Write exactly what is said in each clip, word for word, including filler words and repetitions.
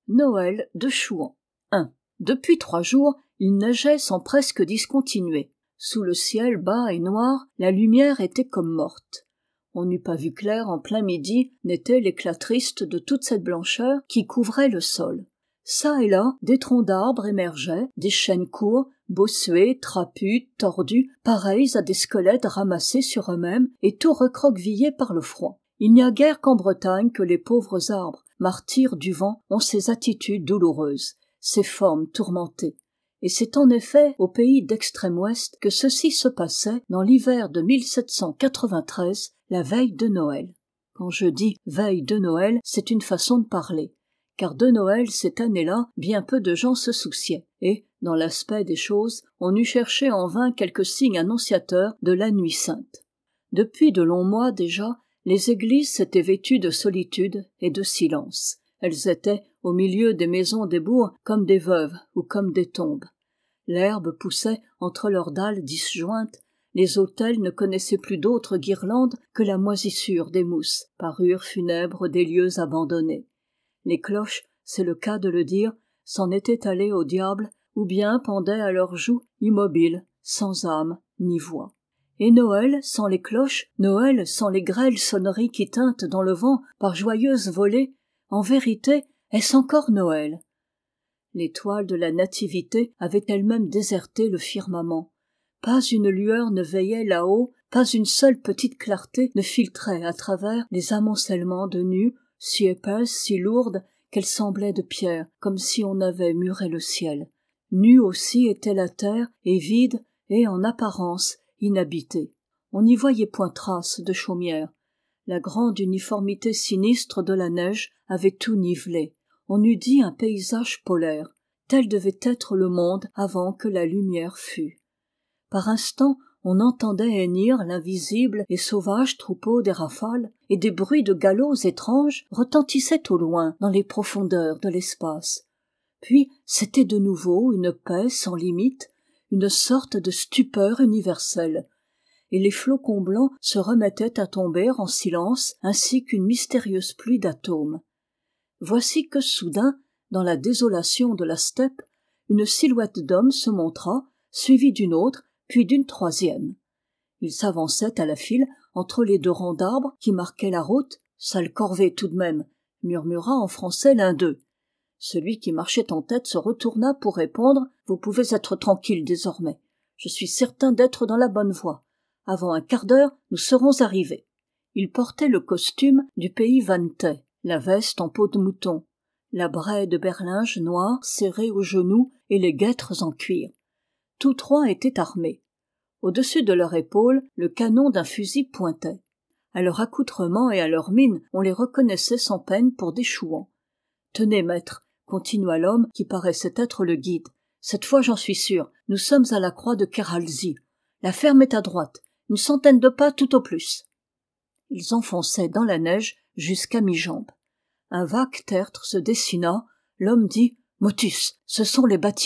Noël de Chouan. un. Depuis trois jours, il neigeait sans presque discontinuer. Sous le ciel bas et noir, la lumière était comme morte. On n'eût pas vu clair en plein midi, n'était l'éclat triste de toute cette blancheur qui couvrait le sol. Çà et là, des troncs d'arbres émergeaient, des chênes courts, bossués, trapus, tordus, pareils à des squelettes ramassés sur eux-mêmes et tout recroquevillés par le froid. Il n'y a guère qu'en Bretagne que les pauvres arbres, martyrs du vent, ont ces attitudes douloureuses, ces formes tourmentées. Et c'est en effet au pays d'Extrême-Ouest que ceci se passait dans l'hiver de mille sept cent quatre-vingt-treize, la veille de Noël. Quand je dis veille de Noël, c'est une façon de parler, car de Noël, cette année-là, bien peu de gens se souciaient, et, dans l'aspect des choses, on eût cherché en vain quelques signes annonciateurs de la nuit sainte. Depuis de longs mois déjà, les églises s'étaient vêtues de solitude et de silence. Elles étaient, au milieu des maisons des bourgs, comme des veuves ou comme des tombes. L'herbe poussait entre leurs dalles disjointes, les autels ne connaissaient plus d'autres guirlandes que la moisissure des mousses, parure funèbre des lieux abandonnés. Les cloches, c'est le cas de le dire, s'en étaient allées au diable, ou bien pendaient à leurs joues, immobiles, sans âme ni voix. Et Noël sans les cloches, Noël sans les grêles sonneries qui tintent dans le vent par joyeuses volées, en vérité, est-ce encore Noël? L'étoile de la Nativité avait elle-même déserté le firmament. Pas une lueur ne veillait là-haut, pas une seule petite clarté ne filtrait à travers les amoncellements de nues, si épaisses, si lourdes, qu'elles semblaient de pierre, comme si on avait muré le ciel. Nue aussi était la terre, et vide, et en apparence inhabitée. On n'y voyait point trace de chaumière. La grande uniformité sinistre de la neige avait tout nivelé. On eût dit un paysage polaire. Tel devait être le monde avant que la lumière fût. Par instants, on entendait hennir l'invisible et sauvage troupeau des rafales, et des bruits de galops étranges retentissaient au loin dans les profondeurs de l'espace. Puis c'était de nouveau une paix sans limite, une sorte de stupeur universelle, et les flocons blancs se remettaient à tomber en silence ainsi qu'une mystérieuse pluie d'atomes. Voici que soudain, dans la désolation de la steppe, une silhouette d'homme se montra, suivie d'une autre, puis d'une troisième. Il s'avançait à la file entre les deux rangs d'arbres qui marquaient la route. « Sale corvée tout de même !» murmura en français l'un d'eux. Celui qui marchait en tête se retourna pour répondre « Vous pouvez être tranquille désormais. Je suis certain d'être dans la bonne voie. Avant un quart d'heure, nous serons arrivés. » Il portait le costume du pays vantais, la veste en peau de mouton, la braie de berlinge noire serrée aux genoux et les guêtres en cuir. Tous trois étaient armés. Au-dessus de leur épaule, le canon d'un fusil pointait. À leur accoutrement et à leur mine, on les reconnaissait sans peine pour des Chouans. « Tenez, maître, » continua l'homme qui paraissait être le guide. « Cette fois, j'en suis sûr, nous sommes à la croix de Keralzy. La ferme est à droite, une centaine de pas tout au plus. » Ils enfonçaient dans la neige jusqu'à mi-jambe. Un vague tertre se dessina, l'homme dit « Motus, ce sont les bâtiments. »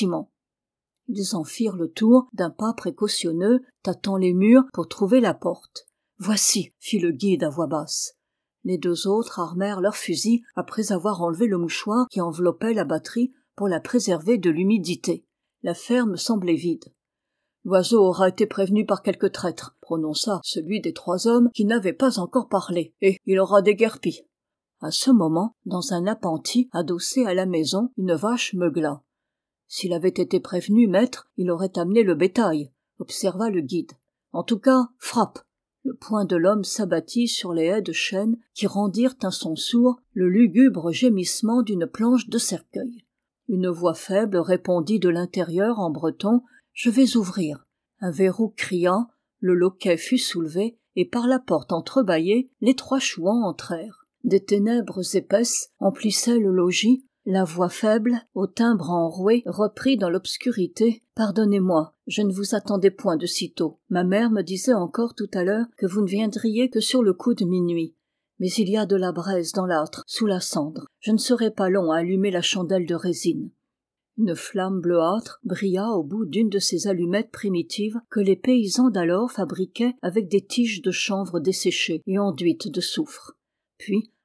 Ils en firent le tour d'un pas précautionneux, tâtant les murs pour trouver la porte. « Voici, » fit le guide à voix basse. Les deux autres armèrent leurs fusils après avoir enlevé le mouchoir qui enveloppait la batterie pour la préserver de l'humidité. La ferme semblait vide. « L'oiseau aura été prévenu par quelque traître, » prononça celui des trois hommes qui n'avait pas encore parlé, « et il aura déguerpi. » À ce moment, dans un appentis adossé à la maison, une vache meugla. « S'il avait été prévenu, maître, il aurait amené le bétail, » observa le guide. « En tout cas, frappe !» Le poing de l'homme s'abattit sur les haies de chêne qui rendirent un son sourd, le lugubre gémissement d'une planche de cercueil. Une voix faible répondit de l'intérieur en breton « Je vais ouvrir ». Un verrou cria, le loquet fut soulevé, et par la porte entrebâillée, les trois Chouans entrèrent. Des ténèbres épaisses emplissaient le logis. La voix faible, au timbre enroué, reprit dans l'obscurité. « Pardonnez-moi, je ne vous attendais point de sitôt. Ma mère me disait encore tout à l'heure que vous ne viendriez que sur le coup de minuit. Mais il y a de la braise dans l'âtre, sous la cendre. Je ne serai pas long à allumer la chandelle de résine. » Une flamme bleuâtre brilla au bout d'une de ces allumettes primitives que les paysans d'alors fabriquaient avec des tiges de chanvre desséchées et enduites de soufre. Puis,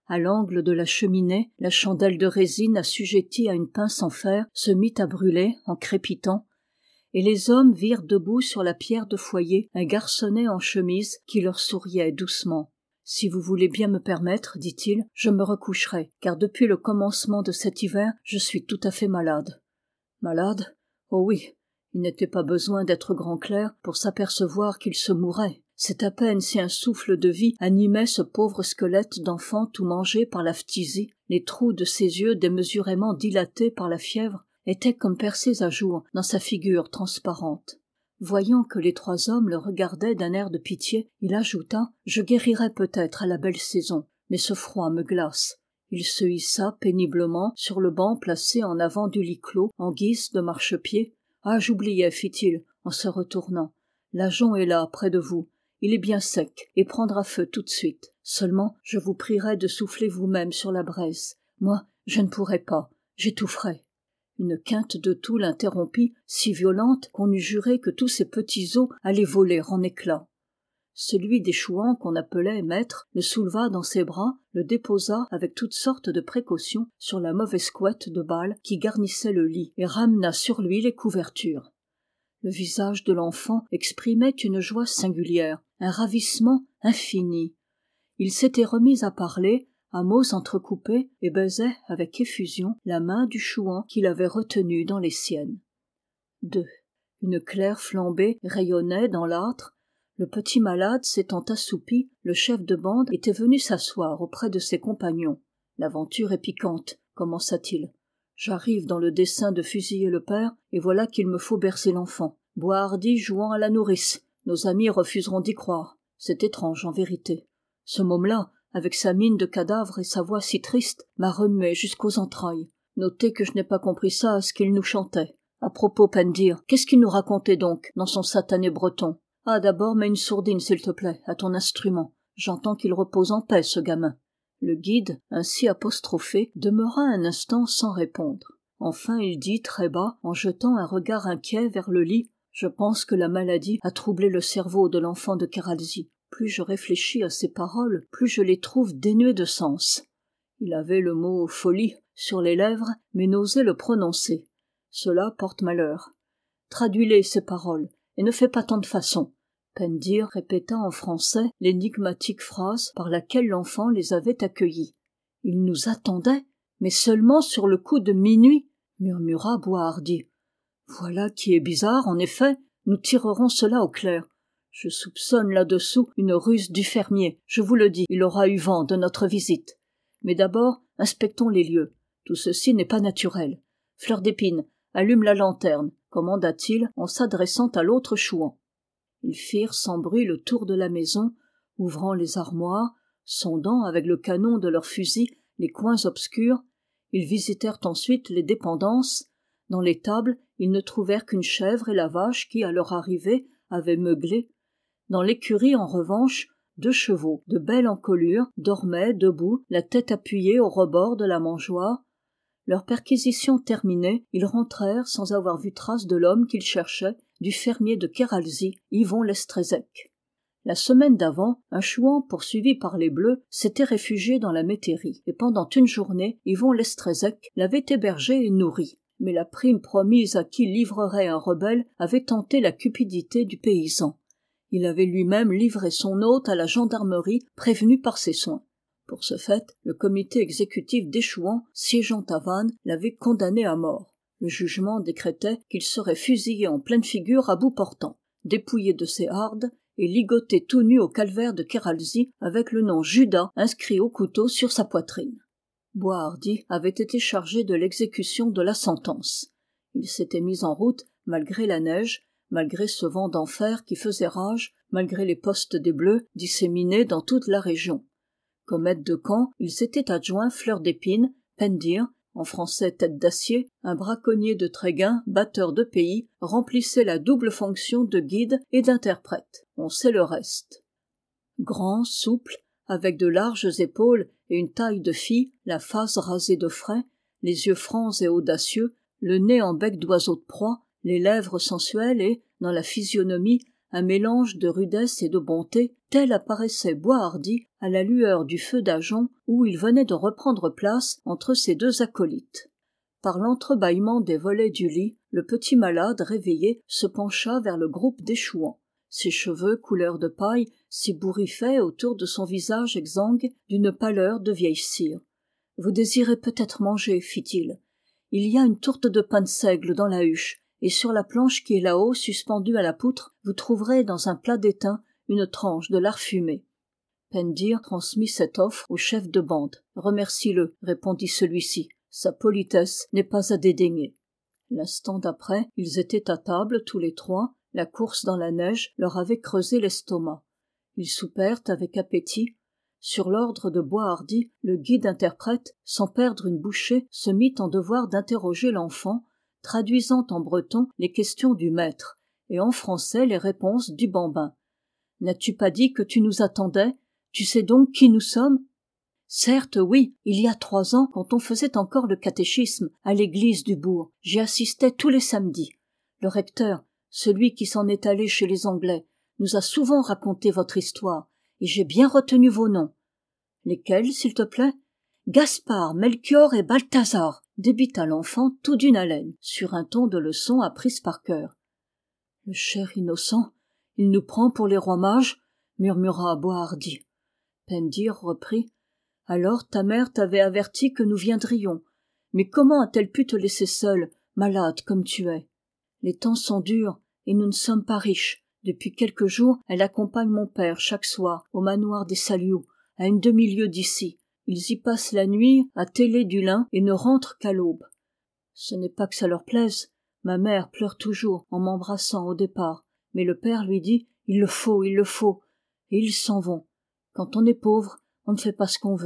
À l'angle de la cheminée, la chandelle de résine assujettie à une pince en fer se mit à brûler en crépitant, et les hommes virent debout sur la pierre de foyer un garçonnet en chemise qui leur souriait doucement. « Si vous voulez bien me permettre, dit-il, je me recoucherai, car depuis le commencement de cet hiver, je suis tout à fait malade. » Malade ? Oh oui, il n'était pas besoin d'être grand clerc pour s'apercevoir qu'il se mourait. C'est à peine si un souffle de vie animait ce pauvre squelette d'enfant tout mangé par la phtisie. Les trous de ses yeux démesurément dilatés par la fièvre étaient comme percés à jour dans sa figure transparente. Voyant que les trois hommes le regardaient d'un air de pitié, il ajouta « Je guérirai peut-être à la belle saison, mais ce froid me glace. » Il se hissa péniblement sur le banc placé en avant du lit clos en guise de marchepied. « Ah, j'oubliais, fit-il, en se retournant. La jonc est là, près de vous. Il est bien sec et prendra feu tout de suite. Seulement, je vous prierai de souffler vous-même sur la braise. Moi, je ne pourrai pas, j'étoufferai. » Une quinte de toux l'interrompit, si violente qu'on eût juré que tous ces petits os allaient voler en éclats. Celui des Chouans qu'on appelait maître le souleva dans ses bras, le déposa avec toutes sortes de précautions sur la mauvaise couette de balle qui garnissait le lit et ramena sur lui les couvertures. Le visage de l'enfant exprimait une joie singulière, un ravissement infini. Il s'était remis à parler, à mots entrecoupés, et baisait avec effusion la main du Chouan qu'il avait retenu dans les siennes. deux. Une claire flambée rayonnait dans l'âtre. Le petit malade s'étant assoupi, le chef de bande était venu s'asseoir auprès de ses compagnons. « L'aventure est piquante, » commença-t-il. « J'arrive dans le dessein de fusiller le père, et voilà qu'il me faut bercer l'enfant. Boishardy jouant à la nourrice, nos amis refuseront d'y croire. C'est étrange en vérité. Ce môme-là, avec sa mine de cadavre et sa voix si triste, m'a remué jusqu'aux entrailles. Notez que je n'ai pas compris ça à ce qu'il nous chantait. À propos, Pendir, qu'est-ce qu'il nous racontait donc dans son satané breton? Ah, d'abord, mets une sourdine, s'il te plaît, à ton instrument. J'entends qu'il repose en paix, ce gamin. » Le guide, ainsi apostrophé, demeura un instant sans répondre. Enfin, il dit très bas, en jetant un regard inquiet vers le lit, « Je pense que la maladie a troublé le cerveau de l'enfant de Kéralzy. Plus je réfléchis à ces paroles, plus je les trouve dénuées de sens. » Il avait le mot « folie » sur les lèvres, mais n'osait le prononcer. Cela porte malheur. Traduis-les, ces paroles, et ne fais pas tant de façons. Pendir répéta en français l'énigmatique phrase par laquelle l'enfant les avait accueillis. « Il nous attendait, mais seulement sur le coup de minuit, » murmura Boishardy. « Voilà qui est bizarre, en effet, nous tirerons cela au clair. Je soupçonne là-dessous une ruse du fermier, je vous le dis, il aura eu vent de notre visite. Mais d'abord, inspectons les lieux. Tout ceci n'est pas naturel. Fleur d'Épine, allume la lanterne, » commanda-t-il en s'adressant à l'autre Chouan. Ils firent sans bruit le tour de la maison, ouvrant les armoires, sondant avec le canon de leurs fusils les coins obscurs. Ils visitèrent ensuite les dépendances. Dans les tables, ils ne trouvèrent qu'une chèvre et la vache qui, à leur arrivée, avaient meuglé. Dans l'écurie, en revanche, deux chevaux, de belle encolure, dormaient debout, la tête appuyée au rebord de la mangeoire. Leur perquisition terminée, ils rentrèrent sans avoir vu trace de l'homme qu'ils cherchaient, du fermier de Kéralzy, Yvon Lestrezec. La semaine d'avant, un Chouan poursuivi par les Bleus s'était réfugié dans la métairie, et pendant une journée, Yvon Lestrezec l'avait hébergé et nourri. Mais la prime promise à qui livrerait un rebelle avait tenté la cupidité du paysan. Il avait lui-même livré son hôte à la gendarmerie, prévenu par ses soins. Pour ce fait, le comité exécutif des Chouans, siégeant à Vannes, l'avait condamné à mort. Le jugement décrétait qu'il serait fusillé en pleine figure à bout portant, dépouillé de ses hardes et ligoté tout nu au calvaire de Kéralzy avec le nom Judas inscrit au couteau sur sa poitrine. Boishardy avait été chargé de l'exécution de la sentence. Il s'était mis en route malgré la neige, malgré ce vent d'enfer qui faisait rage, malgré les postes des Bleus disséminés dans toute la région. Comme aide de camp, il s'était adjoint Fleur d'Épine, Pendir, en français tête d'acier, un braconnier de Tréguin, batteur de pays, remplissait la double fonction de guide et d'interprète. On sait le reste. Grand, souple, avec de larges épaules et une taille de fille, la face rasée de frais, les yeux francs et audacieux, le nez en bec d'oiseau de proie, les lèvres sensuelles et, dans la physionomie, un mélange de rudesse et de bonté, tel apparaissait Boishardy à la lueur du feu d'ajonc où il venait de reprendre place entre ses deux acolytes. Par l'entrebâillement des volets du lit, le petit malade réveillé se pencha vers le groupe d'échouans. Ses cheveux couleur de paille s'ébouriffaient autour de son visage exsangue d'une pâleur de vieille cire. « Vous désirez peut-être manger, fit-il. Il y a une tourte de pain de seigle dans la huche, et sur la planche qui est là-haut, suspendue à la poutre, vous trouverez dans un plat d'étain une tranche de lard fumé. » Pendir transmit cette offre au chef de bande. « Remercie-le, répondit celui-ci. Sa politesse n'est pas à dédaigner. » L'instant d'après, ils étaient à table tous les trois. La course dans la neige leur avait creusé l'estomac. Ils soupèrent avec appétit. Sur l'ordre de Boishardy, le guide-interprète, sans perdre une bouchée, se mit en devoir d'interroger l'enfant, traduisant en breton les questions du maître, et en français les réponses du bambin. « N'as-tu pas dit que tu nous attendais ? Tu sais donc qui nous sommes ? » « Certes, oui, il y a trois ans, quand on faisait encore le catéchisme, à l'église du bourg, j'y assistais tous les samedis. Le recteur, celui qui s'en est allé chez les Anglais, nous a souvent raconté votre histoire, et j'ai bien retenu vos noms. »« Lesquels, s'il te plaît ?»« Gaspard, Melchior et Balthazar » débita l'enfant tout d'une haleine, sur un ton de leçon apprise par cœur. « Le cher innocent, il nous prend pour les rois mages » murmura Boishardy. Pendir reprit. « Alors ta mère t'avait averti que nous viendrions. Mais comment a-t-elle pu te laisser seule, malade comme tu es ? Les temps sont durs, et nous ne sommes pas riches. Depuis quelques jours, elle accompagne mon père chaque soir au manoir des Salioux, à une demi-lieue d'ici. Ils y passent la nuit à têler du lin et ne rentrent qu'à l'aube. Ce n'est pas que ça leur plaise. Ma mère pleure toujours en m'embrassant au départ. Mais le père lui dit « il le faut, il le faut », et ils s'en vont. Quand on est pauvre, on ne fait pas ce qu'on veut. »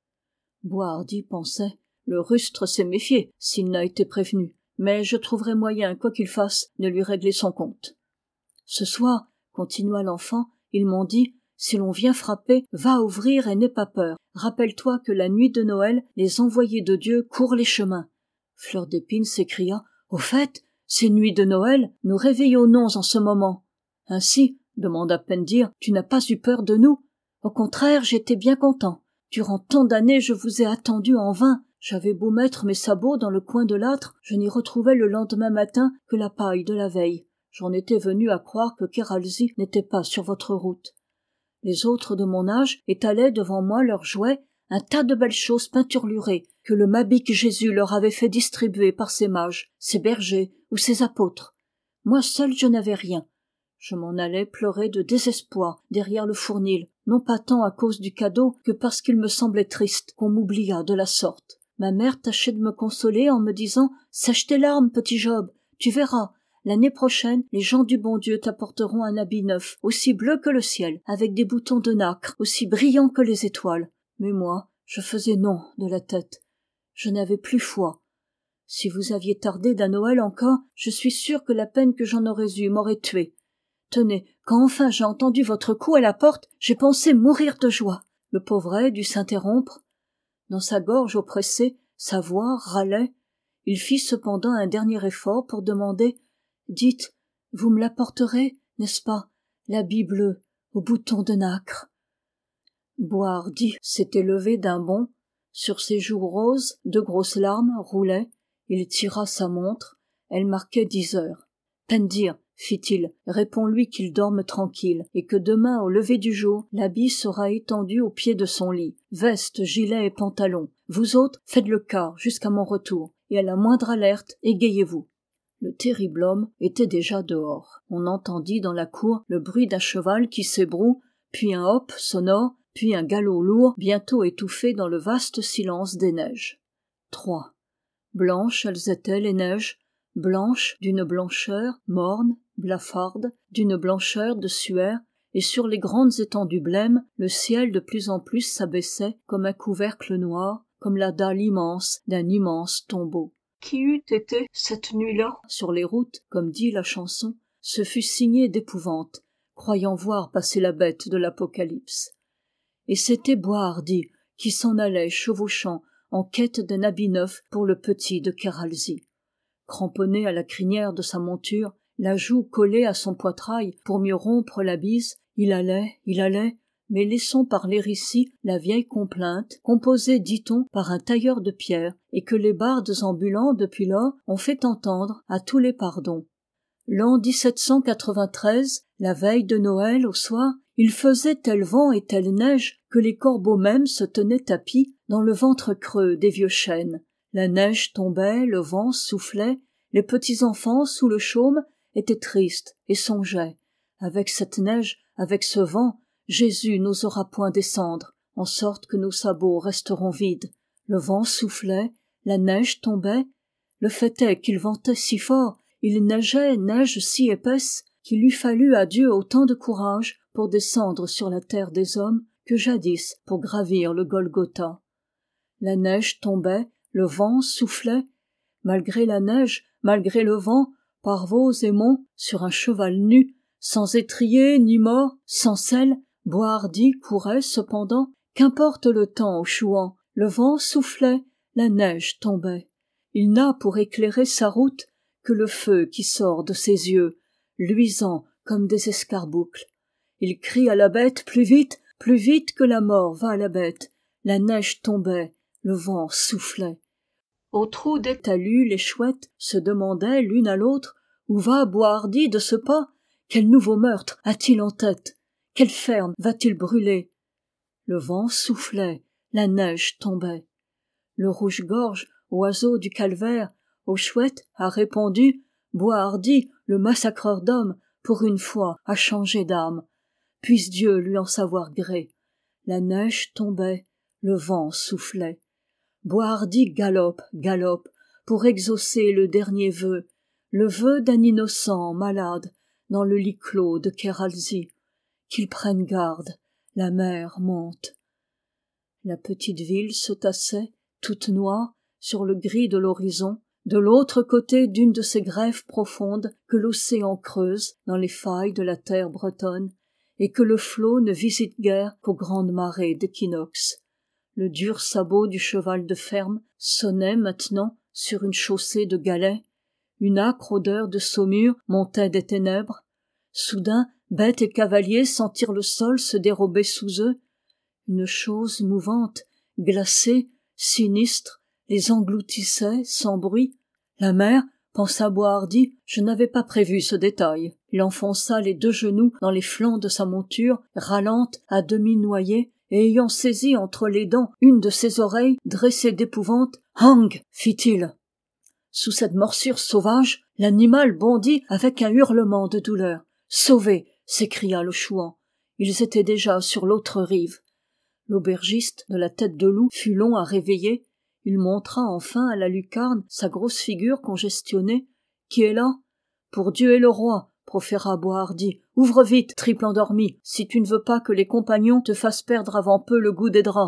Boishardy pensait « Le rustre s'est méfié s'il n'a été prévenu, mais je trouverai moyen, quoi qu'il fasse, de lui régler son compte. »« Ce soir, continua l'enfant, ils m'ont dit « si l'on vient frapper, va ouvrir et n'aie pas peur. Rappelle-toi que la nuit de Noël, les envoyés de Dieu courent les chemins. » Fleur d'Épine s'écria « Au fait, c'est nuit de Noël, nous réveillons-nous en ce moment. »« Ainsi, demanda Pendir, tu n'as pas eu peur de nous ? Au contraire, j'étais bien content. Durant tant d'années, je vous ai attendu en vain. J'avais beau mettre mes sabots dans le coin de l'âtre, je n'y retrouvais le lendemain matin que la paille de la veille. J'en étais venu à croire que Kéralzy n'était pas sur votre route. Les autres de mon âge étalaient devant moi leurs jouets, un tas de belles choses peinturlurées que le mabique Jésus leur avait fait distribuer par ses mages, ses bergers ou ses apôtres. Moi seul je n'avais rien. Je m'en allais pleurer de désespoir derrière le fournil, non pas tant à cause du cadeau que parce qu'il me semblait triste qu'on m'oubliât de la sorte. Ma mère tâchait de me consoler en me disant « Sèche tes larmes, petit Job, tu verras, l'année prochaine, les gens du bon Dieu t'apporteront un habit neuf, aussi bleu que le ciel, avec des boutons de nacre, aussi brillants que les étoiles. » Mais moi, je faisais non de la tête. Je n'avais plus foi. Si vous aviez tardé d'un Noël encore, je suis sûre que la peine que j'en aurais eue m'aurait tuée. Tenez, quand enfin j'ai entendu votre coup à la porte, j'ai pensé mourir de joie. Le pauvret dut s'interrompre. Dans sa gorge oppressée, sa voix râlait. Il fit cependant un dernier effort pour demander « Dites, vous me l'apporterez, n'est-ce pas, l'habit bleu, aux boutons de nacre ?» Boishardy s'était levé d'un bond. Sur ses joues roses, de grosses larmes roulaient. Il tira sa montre. Elle marquait dix heures. « Pendir, fit-il, réponds-lui qu'il dorme tranquille, et que demain au lever du jour, l'habit sera étendu au pied de son lit, veste, gilet et pantalon. Vous autres, faites le quart jusqu'à mon retour, et à la moindre alerte, égayez-vous. » Le terrible homme était déjà dehors. On entendit dans la cour le bruit d'un cheval qui s'ébroue, puis un hop sonore, puis un galop lourd, bientôt étouffé dans le vaste silence des neiges. Trois. Blanches elles étaient les neiges, blanches d'une blancheur morne, blafarde, d'une blancheur de suaire, et sur les grandes étendues blêmes, le ciel de plus en plus s'abaissait comme un couvercle noir, comme la dalle immense d'un immense tombeau. Qui eût été cette nuit-là sur les routes, comme dit la chanson, se fût signé d'épouvante, croyant voir passer la bête de l'Apocalypse. Et c'était Boishardy qui s'en allait chevauchant en quête d'un habit neuf pour le petit de Kéralzy. Cramponné à la crinière de sa monture, la joue collée à son poitrail pour mieux rompre la bise, Il allait, il allait, mais laissons parler ici la vieille complainte, composée, dit-on, par un tailleur de pierre, et que les bardes ambulants depuis lors ont fait entendre à tous les pardons. L'an dix-sept cent quatre-vingt-treize, la veille de Noël au soir, il faisait tel vent et telle neige que les corbeaux mêmes se tenaient tapis dans le ventre creux des vieux chênes. La neige tombait, le vent soufflait, les petits enfants sous le chaume étaient tristes et songeaient. Avec cette neige, avec ce vent, Jésus n'osera point descendre, en sorte que nos sabots resteront vides. Le vent soufflait, la neige tombait. Le fait est qu'il ventait si fort, il neigeait neige si épaisse, qu'il eût fallu à Dieu autant de courage pour descendre sur la terre des hommes que jadis pour gravir le Golgotha. La neige tombait, le vent soufflait. Malgré la neige, malgré le vent, Parvos et Mon, sur un cheval nu, sans étrier ni mors, sans selle, Boishardy courait cependant, qu'importe le temps au chouan, le vent soufflait, la neige tombait. Il n'a pour éclairer sa route que le feu qui sort de ses yeux, luisant comme des escarboucles. Il crie à la bête plus vite, plus vite que la mort va à la bête. La neige tombait, le vent soufflait. Au trou des talus, les chouettes se demandaient l'une à l'autre où va Boishardy de ce pas. Quel nouveau meurtre a-t-il en tête? Quelle ferme va-t-il brûler? Le vent soufflait, la neige tombait. Le rouge-gorge, oiseau du calvaire, aux chouettes a répondu: Boishardy, le massacreur d'hommes, pour une fois a changé d'âme. Puisse Dieu lui en savoir gré. La neige tombait, le vent soufflait. Boishardy galope, galope, pour exaucer le dernier vœu, le vœu d'un innocent malade dans le lit clos de Kéralzy. Qu'il prenne garde, la mer monte. La petite ville se tassait, toute noire, sur le gris de l'horizon, de l'autre côté d'une de ces grèves profondes que l'océan creuse dans les failles de la terre bretonne, et que le flot ne visite guère qu'aux grandes marées d'équinoxe. Le dur sabot du cheval de ferme sonnait maintenant sur une chaussée de galets. Une âcre odeur de saumure montait des ténèbres. Soudain, bêtes et cavaliers sentirent le sol se dérober sous eux. Une chose mouvante, glacée, sinistre, les engloutissait sans bruit. La mer, pensa Boishardy, je n'avais pas prévu ce détail. Il enfonça les deux genoux dans les flancs de sa monture, râlante, à demi noyée, et ayant saisi entre les dents une de ses oreilles, dressée d'épouvante, « Hang !» fit-il. Sous cette morsure sauvage, l'animal bondit avec un hurlement de douleur. « Sauvés !» s'écria le chouan. Ils étaient déjà sur l'autre rive. L'aubergiste de la tête de loup fut long à réveiller. Il montra enfin à la lucarne sa grosse figure congestionnée. « Qui est là ?»« Pour Dieu et le roi !» proféra Boishardy. « Ouvre vite, triple endormi, si tu ne veux pas que les compagnons te fassent perdre avant peu le goût des draps. »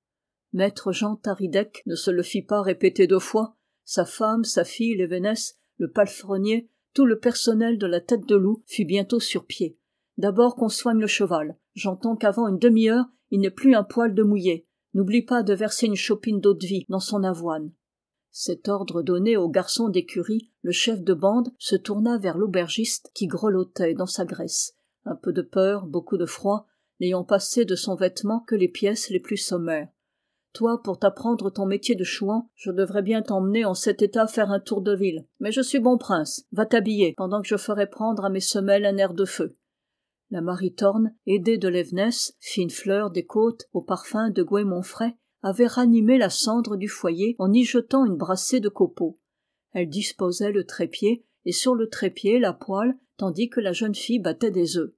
Maître Jean Taridec ne se le fit pas répéter deux fois. Sa femme, sa fille, l'événesse, le palefrenier, tout le personnel de la tête de loup fut bientôt sur pied. D'abord qu'on soigne le cheval. J'entends qu'avant une demi-heure, il n'est plus un poil de mouillé. N'oublie pas de verser une chopine d'eau-de-vie dans son avoine. Cet ordre donné au garçon d'écurie, le chef de bande se tourna vers l'aubergiste qui grelottait dans sa graisse. Un peu de peur, beaucoup de froid, n'ayant passé de son vêtement que les pièces les plus sommaires. Toi, pour t'apprendre ton métier de chouan, je devrais bien t'emmener en cet état faire un tour de ville. Mais je suis bon prince, va t'habiller, pendant que je ferai prendre à mes semelles un air de feu. La Maritorne, aidée de l'Évenesse, fine fleur des côtes au parfum de Goémon-frais, avait ranimé la cendre du foyer en y jetant une brassée de copeaux. Elle disposait le trépied, et sur le trépied la poêle, tandis que la jeune fille battait des œufs.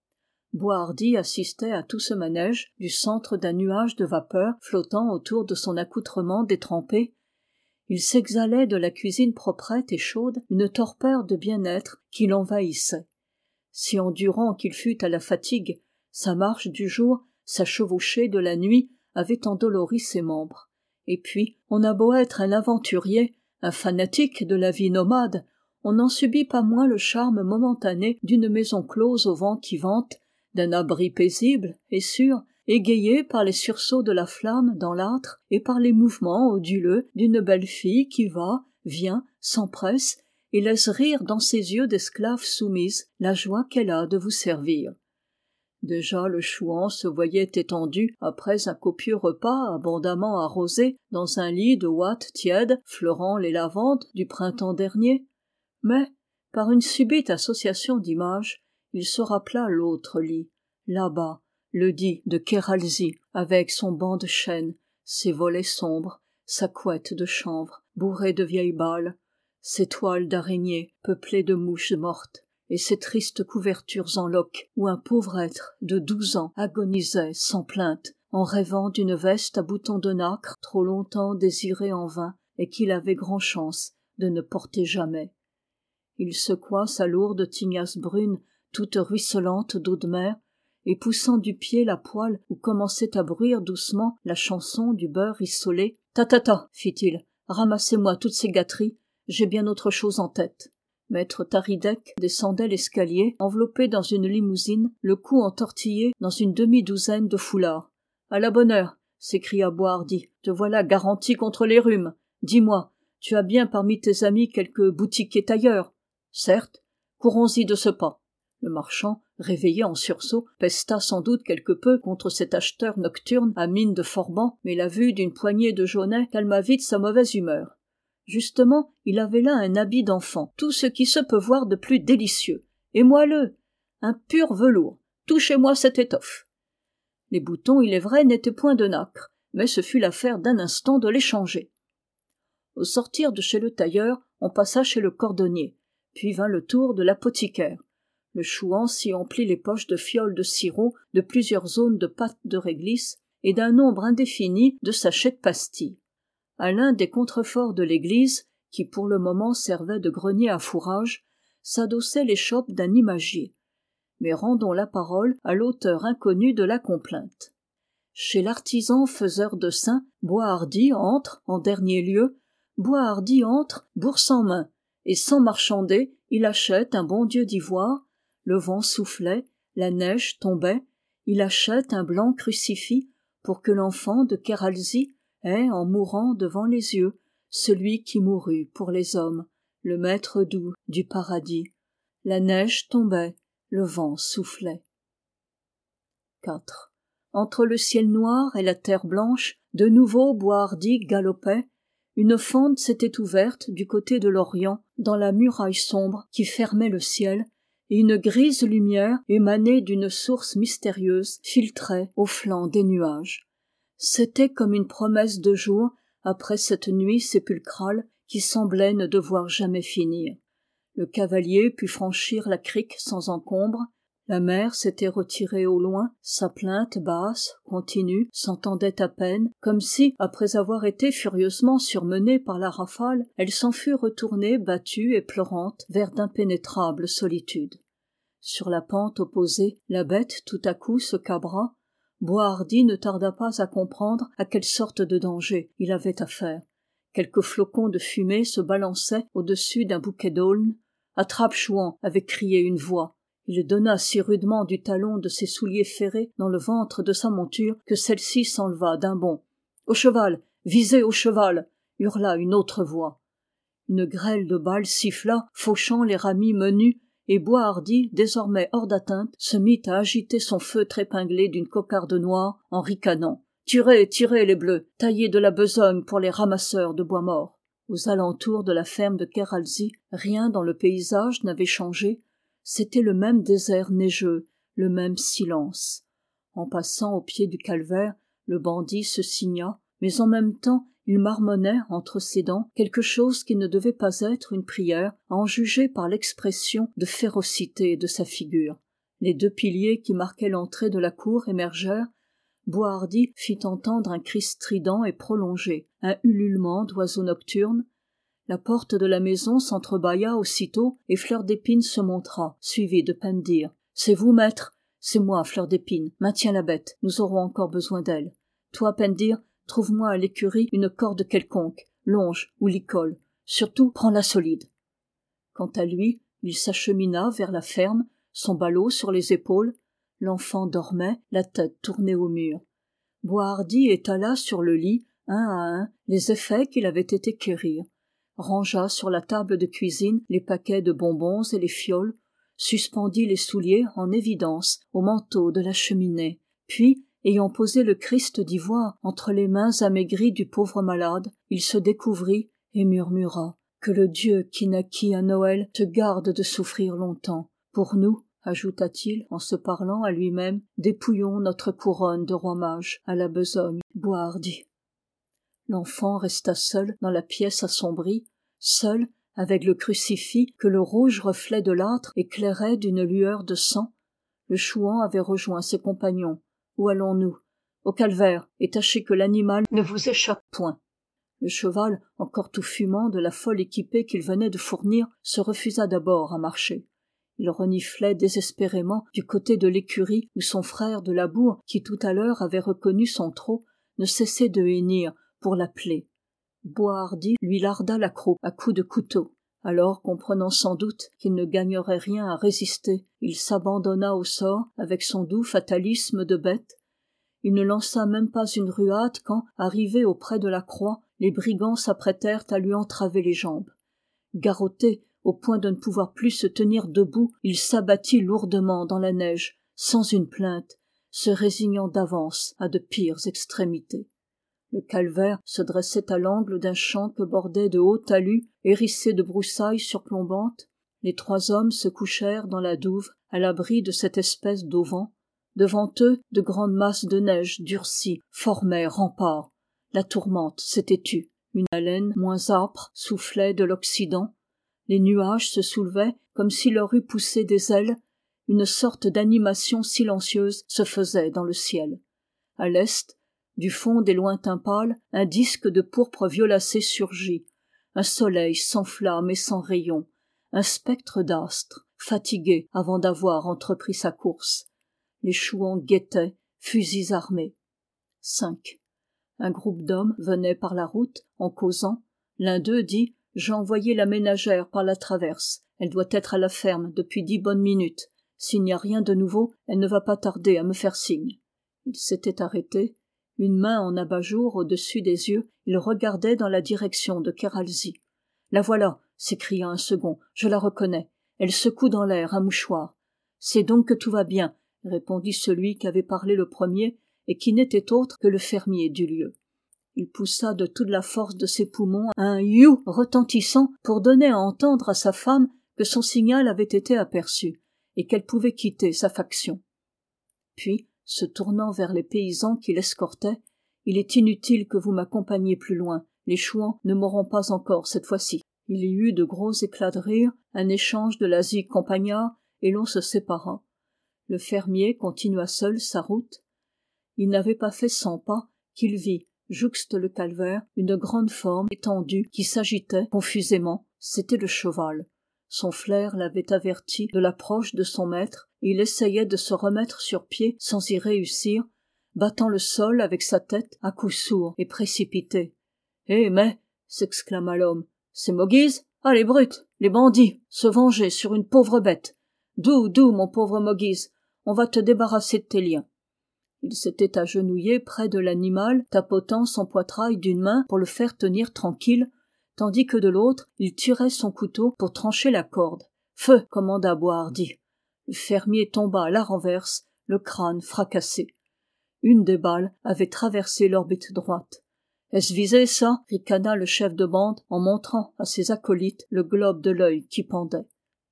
Boishardy assistait à tout ce manège du centre d'un nuage de vapeur flottant autour de son accoutrement détrempé. Il s'exhalait de la cuisine proprette et chaude une torpeur de bien-être qui l'envahissait. Si endurant qu'il fût à la fatigue, sa marche du jour, sa chevauchée de la nuit avait endolori ses membres. Et puis, on a beau être un aventurier, un fanatique de la vie nomade, on n'en subit pas moins le charme momentané d'une maison close au vent qui vente, d'un abri paisible et sûr, égayé par les sursauts de la flamme dans l'âtre et par les mouvements onduleux d'une belle fille qui va, vient, s'empresse et laisse rire dans ses yeux d'esclave soumise la joie qu'elle a de vous servir. Déjà le chouan se voyait étendu après un copieux repas abondamment arrosé dans un lit de ouate tiède fleurant les lavandes du printemps dernier, mais par une subite association d'images il se rappela l'autre lit, là-bas, le dit de Kéralzy, avec son banc de chêne, ses volets sombres, sa couette de chanvre bourrée de vieilles balles, ses toiles d'araignées peuplées de mouches mortes, et ces tristes couvertures en loques où un pauvre être de douze ans agonisait sans plainte en rêvant d'une veste à boutons de nacre trop longtemps désirée en vain et qu'il avait grand chance de ne porter jamais. Il secoua sa lourde tignasse brune toute ruisselante d'eau de mer et poussant du pied la poêle où commençait à bruire doucement la chanson du beurre rissolé. « Ta ta ta, fit-il, ramassez-moi toutes ces gâteries, j'ai bien autre chose en tête. » Maître Taridec descendait l'escalier, enveloppé dans une limousine, le cou entortillé dans une demi-douzaine de foulards. « À la bonne heure !» s'écria Boishardy. « Te voilà garanti contre les rhumes. Dis-moi, tu as bien parmi tes amis quelques boutiquiers tailleurs ?»« Certes, courons-y de ce pas. » Le marchand, réveillé en sursaut, pesta sans doute quelque peu contre cet acheteur nocturne à mine de forban, mais la vue d'une poignée de jaunets calma vite sa mauvaise humeur. Justement, il avait là un habit d'enfant, tout ce qui se peut voir de plus délicieux, et moelleux, un pur velours. Touchez-moi cette étoffe. Les boutons, il est vrai, n'étaient point de nacre, mais ce fut l'affaire d'un instant de les changer. Au sortir de chez le tailleur, on passa chez le cordonnier, puis vint le tour de l'apothicaire. Le chouan s'y emplit les poches de fioles de sirop, de plusieurs zones de pâte de réglisse et d'un nombre indéfini de sachets de pastilles. À l'un des contreforts de l'église, qui pour le moment servait de grenier à fourrage, s'adossait l'échoppe d'un imagier. Mais rendons la parole à l'auteur inconnu de la complainte. Chez l'artisan faiseur de saints, Boishardy entre, en dernier lieu, Boishardy entre, bourse en main, et sans marchander, il achète un bon Dieu d'ivoire, le vent soufflait, la neige tombait, il achète un blanc crucifix pour que l'enfant de Kéralzy ait, en mourant devant les yeux, celui qui mourut pour les hommes, le maître doux du paradis. La neige tombait, le vent soufflait. quatre. Entre le ciel noir et la terre blanche, de nouveau Boishardy galopait. Une fente s'était ouverte du côté de l'Orient, dans la muraille sombre qui fermait le ciel, et une grise lumière émanée d'une source mystérieuse filtrait au flanc des nuages. C'était comme une promesse de jour après cette nuit sépulcrale qui semblait ne devoir jamais finir. Le cavalier put franchir la crique sans encombre. La mer s'était retirée au loin, sa plainte basse, continue, s'entendait à peine, comme si, après avoir été furieusement surmenée par la rafale, elle s'en fût retournée battue et pleurante vers d'impénétrables solitudes. Sur la pente opposée, la bête tout à coup se cabra. Boishardy ne tarda pas à comprendre à quelle sorte de danger il avait affaire. Quelques flocons de fumée se balançaient au-dessus d'un bouquet d'aulnes. « Attrape, chouan !» avait crié une voix. Il donna si rudement du talon de ses souliers ferrés dans le ventre de sa monture que celle-ci s'enleva d'un bond. « Au cheval ! Visez au cheval !» hurla une autre voix. Une grêle de balles siffla, fauchant les ramis menus, et Boishardy, désormais hors d'atteinte, se mit à agiter son feutre épinglé d'une cocarde noire en ricanant. « Tirez, tirez les bleus, taillez de la besogne pour les ramasseurs de bois mort !» Aux alentours de la ferme de Kéralzy, rien dans le paysage n'avait changé. C'était le même désert neigeux, le même silence. En passant au pied du calvaire, le bandit se signa, mais en même temps il marmonnait entre ses dents quelque chose qui ne devait pas être une prière, à en juger par l'expression de férocité de sa figure. Les deux piliers qui marquaient l'entrée de la cour émergèrent. Boishardy fit entendre un cri strident et prolongé, un ululement d'oiseau nocturne. La porte de la maison s'entrebâilla aussitôt et Fleur d'Épine se montra, suivie de Pendir. « C'est vous, maître ? C'est moi, Fleur d'Épine. Maintiens la bête, nous aurons encore besoin d'elle. Toi, Pendir, trouve-moi à l'écurie une corde quelconque, longe ou licol. Surtout, prends-la solide. » Quant à lui, il s'achemina vers la ferme, son ballot sur les épaules. L'enfant dormait, la tête tournée au mur. Boishardy étala sur le lit, un à un, les effets qu'il avait été quérir, rangea sur la table de cuisine les paquets de bonbons et les fioles, suspendit les souliers en évidence au manteau de la cheminée, puis, ayant posé le Christ d'ivoire entre les mains amaigries du pauvre malade, il se découvrit et murmura « Que le Dieu qui naquit à Noël te garde de souffrir longtemps. Pour nous, ajouta-t-il en se parlant à lui-même, dépouillons notre couronne de roi mage à la besogne Boishardy. » L'enfant resta seul dans la pièce assombrie, seul avec le crucifix que le rouge reflet de l'âtre éclairait d'une lueur de sang. Le chouan avait rejoint ses compagnons. Où allons-nous? Au calvaire, et tâchez que l'animal ne vous échappe point. Le cheval, encore tout fumant de la folle équipée qu'il venait de fournir, se refusa d'abord à marcher. Il reniflait désespérément du côté de l'écurie où son frère de Labour, qui tout à l'heure avait reconnu son trot, ne cessait de hennir pour l'appeler. Boishardy lui larda la croupe à coups de couteau. Alors, comprenant sans doute qu'il ne gagnerait rien à résister, il s'abandonna au sort avec son doux fatalisme de bête. Il ne lança même pas une ruade quand, arrivé auprès de la croix, les brigands s'apprêtèrent à lui entraver les jambes. Garrotté, au point de ne pouvoir plus se tenir debout, il s'abattit lourdement dans la neige, sans une plainte, se résignant d'avance à de pires extrémités. Le calvaire se dressait à l'angle d'un champ que bordaient de hauts talus hérissés de broussailles surplombantes. Les trois hommes se couchèrent dans la douve, à l'abri de cette espèce d'auvent. Devant eux, de grandes masses de neige durcie formaient rempart. La tourmente s'était tue. Une haleine moins âpre soufflait de l'Occident. Les nuages se soulevaient comme s'il leur eût poussé des ailes. Une sorte d'animation silencieuse se faisait dans le ciel. À l'est, du fond des lointains pâles, un disque de pourpre violacé surgit. Un soleil sans flamme et sans rayon. Un spectre d'astre, fatigué avant d'avoir entrepris sa course. Les chouans guettaient, fusils armés. cinq. Un groupe d'hommes venait par la route, en causant. L'un d'eux dit « J'ai envoyé la ménagère par la traverse. Elle doit être à la ferme depuis dix bonnes minutes. S'il n'y a rien de nouveau, elle ne va pas tarder à me faire signe. » Il s'était arrêté. Une main en abat-jour au-dessus des yeux, il regardait dans la direction de Kéralzy. « La voilà !» s'écria un second. « Je la reconnais. Elle secoue dans l'air un mouchoir. »« C'est donc que tout va bien !» répondit celui qui avait parlé le premier et qui n'était autre que le fermier du lieu. Il poussa de toute la force de ses poumons un « you » retentissant pour donner à entendre à sa femme que son signal avait été aperçu et qu'elle pouvait quitter sa faction. Puis, se tournant vers les paysans qui l'escortaient, « Il est inutile que vous m'accompagniez plus loin, les chouans ne m'auront pas encore cette fois-ci. » Il y eut de gros éclats de rire, un échange de lazik campagnard, et l'on se sépara. Le fermier continua seul sa route. Il n'avait pas fait cent pas qu'il vit, jouxte le calvaire, une grande forme étendue qui s'agitait confusément. C'était le cheval. Son flair l'avait averti de l'approche de son maître, et il essayait de se remettre sur pied sans y réussir, battant le sol avec sa tête à coups sourds et précipités. « Eh mais !» s'exclama l'homme. « C'est Moguise ? Ah, les brutes, les bandits, se venger sur une pauvre bête. D'où, d'où, mon pauvre Moguise, on va te débarrasser de tes liens. » Il s'était agenouillé près de l'animal, tapotant son poitrail d'une main pour le faire tenir tranquille, tandis que de l'autre, il tirait son couteau pour trancher la corde. « Feu !» commanda Boishardy. Le fermier tomba à la renverse, le crâne fracassé. Une des balles avait traversé l'orbite droite. « Est-ce visé, ça ?» ricana le chef de bande en montrant à ses acolytes le globe de l'œil qui pendait.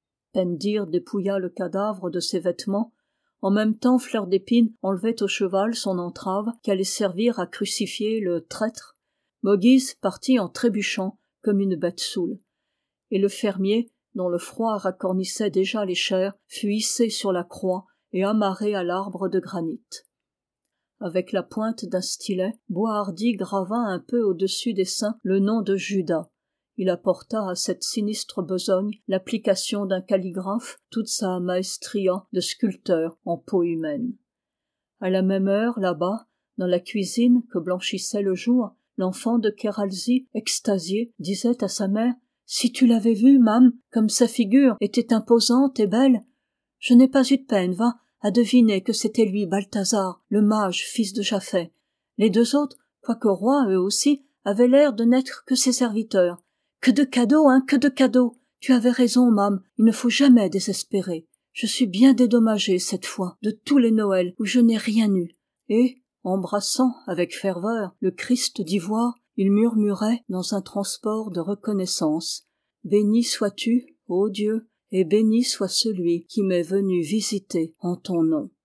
Pendir dépouilla le cadavre de ses vêtements. En même temps, Fleur d'Épine enlevait au cheval son entrave qui allait servir à crucifier le traître. Moguise partit en trébuchant comme une bête saoule. Et le fermier, dont le froid racornissait déjà les chairs, fut hissé sur la croix et amarré à l'arbre de granit. Avec la pointe d'un stylet, Boishardy grava un peu au-dessus des seins le nom de Judas. Il apporta à cette sinistre besogne l'application d'un calligraphe, toute sa maestria de sculpteur en peau humaine. À la même heure, là-bas, dans la cuisine que blanchissait le jour, l'enfant de Kéralzy, extasié, disait à sa mère « Si tu l'avais vu, Mame, comme sa figure était imposante et belle, je n'ai pas eu de peine, va, à deviner que c'était lui, Balthazar, le mage, fils de Japhet. Les deux autres, quoique rois eux aussi, avaient l'air de n'être que ses serviteurs. Que de cadeaux, hein, que de cadeaux! Tu avais raison, Mame, il ne faut jamais désespérer. je suis bien dédommagé cette fois de tous les Noëls où je n'ai rien eu. Et, embrassant avec ferveur le Christ d'ivoire, il murmurait dans un transport de reconnaissance: béni sois-tu, ô Dieu, et béni soit celui qui m'est venu visiter en ton nom.